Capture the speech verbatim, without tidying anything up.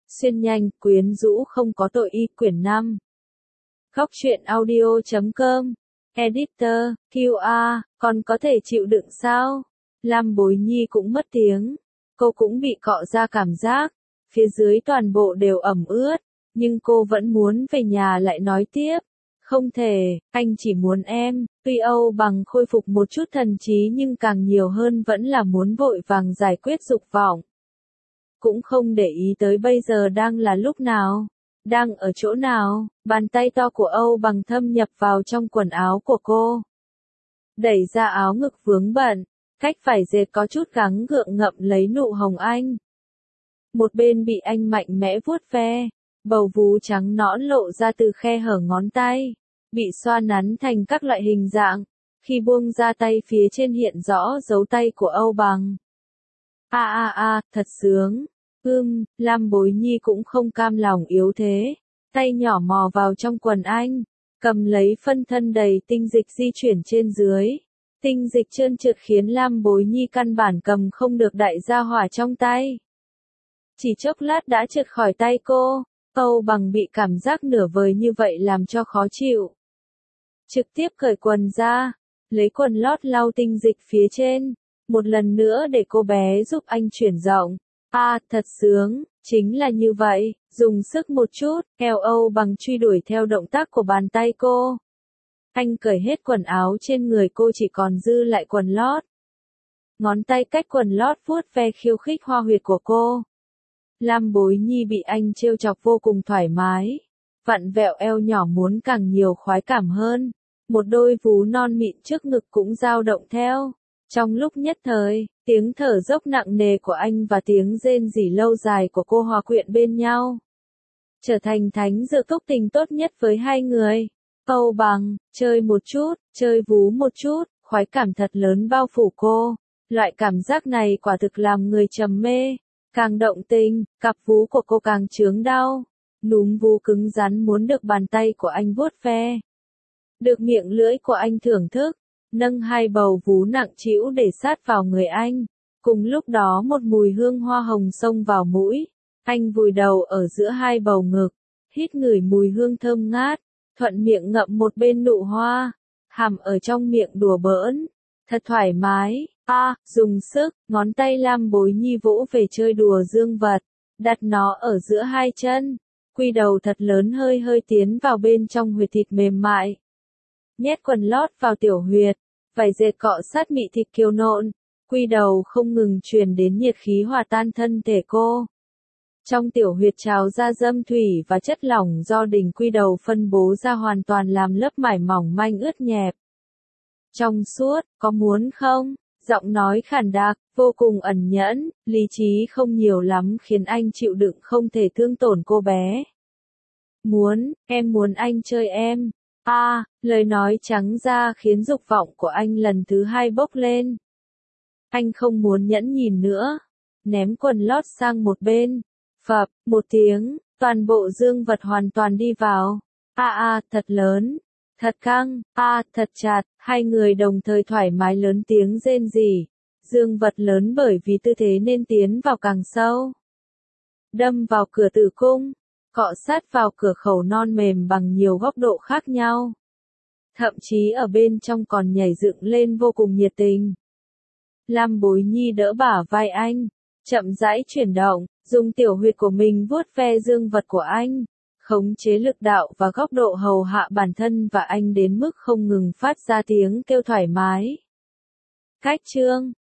Xuyên nhanh, quyến rũ không có tội y quyển năm. Góc truyện audio chấm com. Editor, quy a, còn có thể chịu đựng sao? Lam Bối Nhi cũng mất tiếng. Cô cũng bị cọ ra cảm giác. Phía dưới toàn bộ đều ẩm ướt. Nhưng cô vẫn muốn về nhà lại nói tiếp. Không thể, anh chỉ muốn em. Tuy Âu Bằng khôi phục một chút thần trí nhưng càng nhiều hơn vẫn là muốn vội vàng giải quyết dục vọng. Cũng không để ý tới bây giờ đang là lúc nào, đang ở chỗ nào, bàn tay to của Âu Bằng thâm nhập vào trong quần áo của cô. Đẩy ra áo ngực vướng bận, cách vải dệt có chút gắng gượng ngậm lấy nụ hồng anh. Một bên bị anh mạnh mẽ vuốt ve, bầu vú trắng nõn lộ ra từ khe hở ngón tay, bị xoa nắn thành các loại hình dạng, khi buông ra tay phía trên hiện rõ dấu tay của Âu Bằng. A a a, thật sướng. Ưm, Lam Bối Nhi cũng không cam lòng yếu thế. Tay nhỏ mò vào trong quần anh, cầm lấy phân thân đầy tinh dịch di chuyển trên dưới. Tinh dịch trơn trượt khiến Lam Bối Nhi căn bản cầm không được đại gia hỏa trong tay. Chỉ chốc lát đã trượt khỏi tay cô, Âu Bằng bị cảm giác nửa vời như vậy làm cho khó chịu. Trực tiếp cởi quần ra, lấy quần lót lau tinh dịch phía trên. Một lần nữa để cô bé giúp anh chuyển rộng. A, à, thật sướng, chính là như vậy, dùng sức một chút, eo Âu Bằng truy đuổi theo động tác của bàn tay cô. Anh cởi hết quần áo trên người cô chỉ còn dư lại quần lót. Ngón tay cách quần lót vuốt ve khiêu khích hoa huyệt của cô. Lam Bối Nhi bị anh trêu chọc vô cùng thoải mái. Vặn vẹo eo nhỏ muốn càng nhiều khoái cảm hơn. Một đôi vú non mịn trước ngực cũng dao động theo. Trong lúc nhất thời, tiếng thở dốc nặng nề của anh và tiếng rên rỉ lâu dài của cô hòa quyện bên nhau. Trở thành thánh dược túc tình tốt nhất với hai người. Âu Bằng, chơi một chút, chơi vú một chút, khoái cảm thật lớn bao phủ cô. Loại cảm giác này quả thực làm người trầm mê. Càng động tình, cặp vú của cô càng chướng đau. Núm vú cứng rắn muốn được bàn tay của anh vuốt ve. Được miệng lưỡi của anh thưởng thức. Nâng hai bầu vú nặng trĩu để sát vào người anh. Cùng lúc đó một mùi hương hoa hồng xông vào mũi. Anh vùi đầu ở giữa hai bầu ngực. Hít ngửi mùi hương thơm ngát. Thuận miệng ngậm một bên nụ hoa. Hàm ở trong miệng đùa bỡn. Thật thoải mái. A, à, dùng sức. Ngón tay Lam Bối Nhi vỗ về chơi đùa dương vật. Đặt nó ở giữa hai chân. Quy đầu thật lớn hơi hơi tiến vào bên trong huyệt thịt mềm mại. Nhét quần lót vào tiểu huyệt, vải dệt cọ sát mị thịt kiều nộn, quy đầu không ngừng truyền đến nhiệt khí hòa tan thân thể cô. Trong tiểu huyệt trào ra dâm thủy và chất lỏng do đỉnh quy đầu phân bố ra hoàn toàn làm lớp mải mỏng manh ướt nhẹp. Trong suốt, có muốn không? Giọng nói khàn đặc, vô cùng ẩn nhẫn, lý trí không nhiều lắm khiến anh chịu đựng không thể thương tổn cô bé. Muốn, em muốn anh chơi em. A, à, lời nói trắng ra khiến dục vọng của anh lần thứ hai bốc lên. Anh không muốn nhẫn nhìn nữa. Ném quần lót sang một bên. Phập, một tiếng, toàn bộ dương vật hoàn toàn đi vào. A à, a, à, thật lớn. Thật căng. A, à, thật chặt. Hai người đồng thời thoải mái lớn tiếng rên rỉ. Dương vật lớn bởi vì tư thế nên tiến vào càng sâu. Đâm vào cửa tử cung. Cọ sát vào cửa khẩu non mềm bằng nhiều góc độ khác nhau. Thậm chí ở bên trong còn nhảy dựng lên vô cùng nhiệt tình. Lam Bối Nhi đỡ bả vai anh, chậm rãi chuyển động, dùng tiểu huyệt của mình vuốt ve dương vật của anh, khống chế lực đạo và góc độ hầu hạ bản thân và anh đến mức không ngừng phát ra tiếng kêu thoải mái. Cách chương